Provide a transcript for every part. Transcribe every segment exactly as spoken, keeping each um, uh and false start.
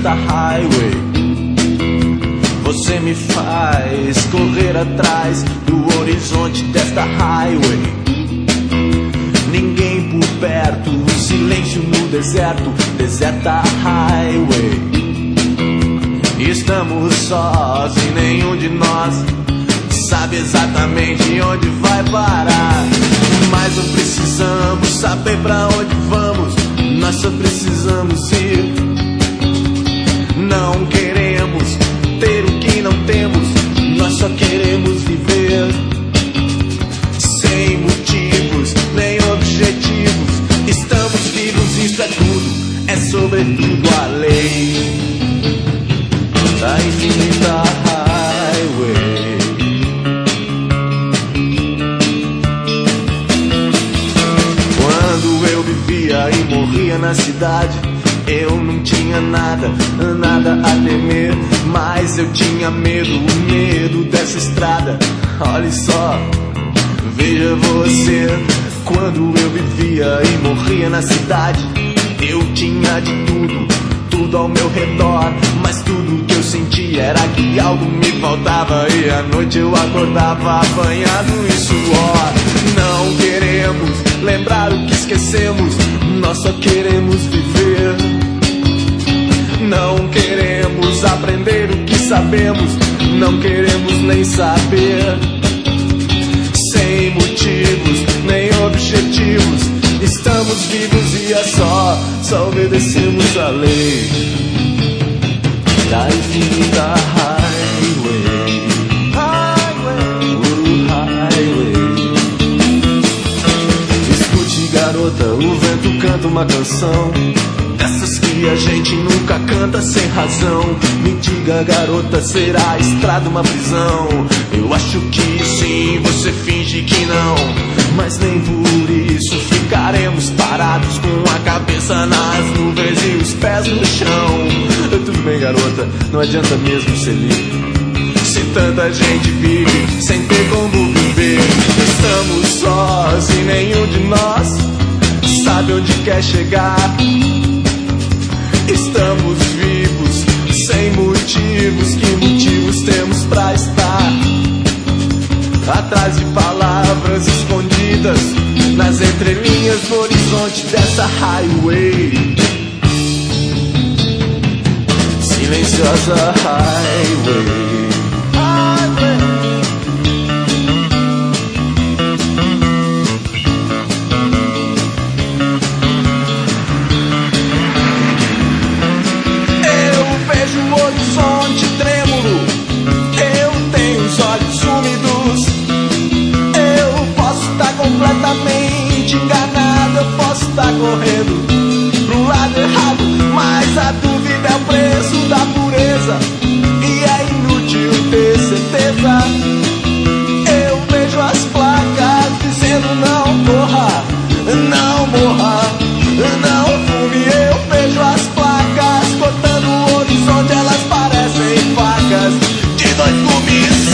desta highway. Você me faz correr atrás do horizonte desta highway. Ninguém por perto, silêncio no deserto, deserta highway. Estamos sós e nenhum de nós sabe exatamente onde vai parar. Mas não precisamos saber pra onde vamos, nós só precisamos ir. Não queremos ter o que não temos, nós só queremos viver. Sem motivos, nem objetivos, estamos vivos, isso é tudo, é sobretudo a lei da infinita highway. Quando eu vivia e morria na cidade, eu não tinha nada, nada a temer, mas eu tinha medo, o medo dessa estrada. Olhe só, veja você. Quando eu vivia e morria na cidade, eu tinha de tudo, tudo ao meu redor, mas tudo que eu sentia era que algo me faltava. E à noite eu acordava apanhado em suor. Não queremos lembrar o que esquecemos, nós só queremos viver. Não queremos aprender o que sabemos, não queremos nem saber. Sem motivos, nem objetivos, estamos vivos e é só, só obedecemos a lei da infinita highway. Highway, uh, highway. Escute, garota, o vento canta uma canção dessas que a gente nunca canta sem razão. Me diga, garota, será a estrada uma prisão? Eu acho que sim, você finge que não, mas nem por isso ficaremos parados com a cabeça nas nuvens e os pés no chão. Tudo bem, garota, não adianta mesmo ser livre se tanta gente vive sem ter como viver. Estamos sós e nenhum de nós sabe onde quer chegar. Estamos vivos, sem motivos, que motivos temos pra estar atrás de palavras escondidas nas entrelinhas do horizonte dessa highway. Silenciosa highway. Horizonte trêmulo, eu tenho os olhos úmidos. Eu posso estar completamente enganado, eu posso estar correndo pro lado errado, mas a dúvida é o preço da pureza e é inútil ter certeza. Eu vejo as placas dizendo não corra, não morra, não fume. Eu vejo as placas cortando o horizonte, elas parecem facas de dois gumes.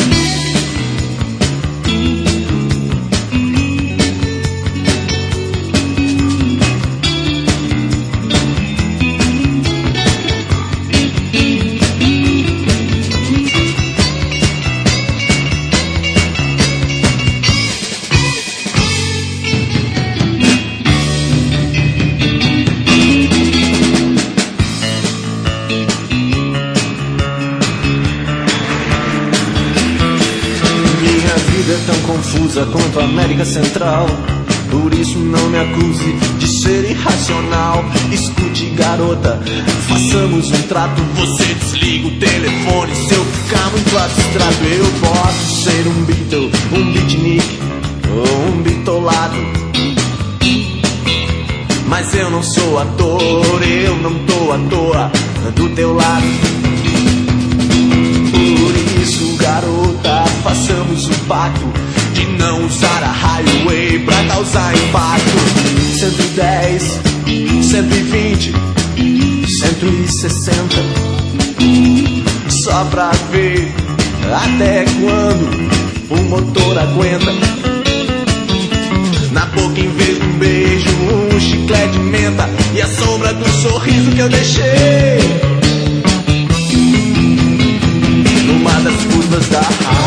Tão confusa quanto a América Central, por isso não me acuse de ser irracional. Escute, garota, façamos um trato. Você desliga o telefone se eu ficar muito abstrato. Eu posso ser um Beatle, um beatnik ou um bitolado, mas eu não sou ator, eu não tô à toa do teu lado. Por isso, garota, façamos um pacto de não usar a highway pra causar impacto. Cento e dez, cento e vinte, cento e sessenta, só pra ver até quando o motor aguenta. Na boca, em vez de um beijo, um chiclete de menta e a sombra do sorriso que eu deixei. ondas da rádio.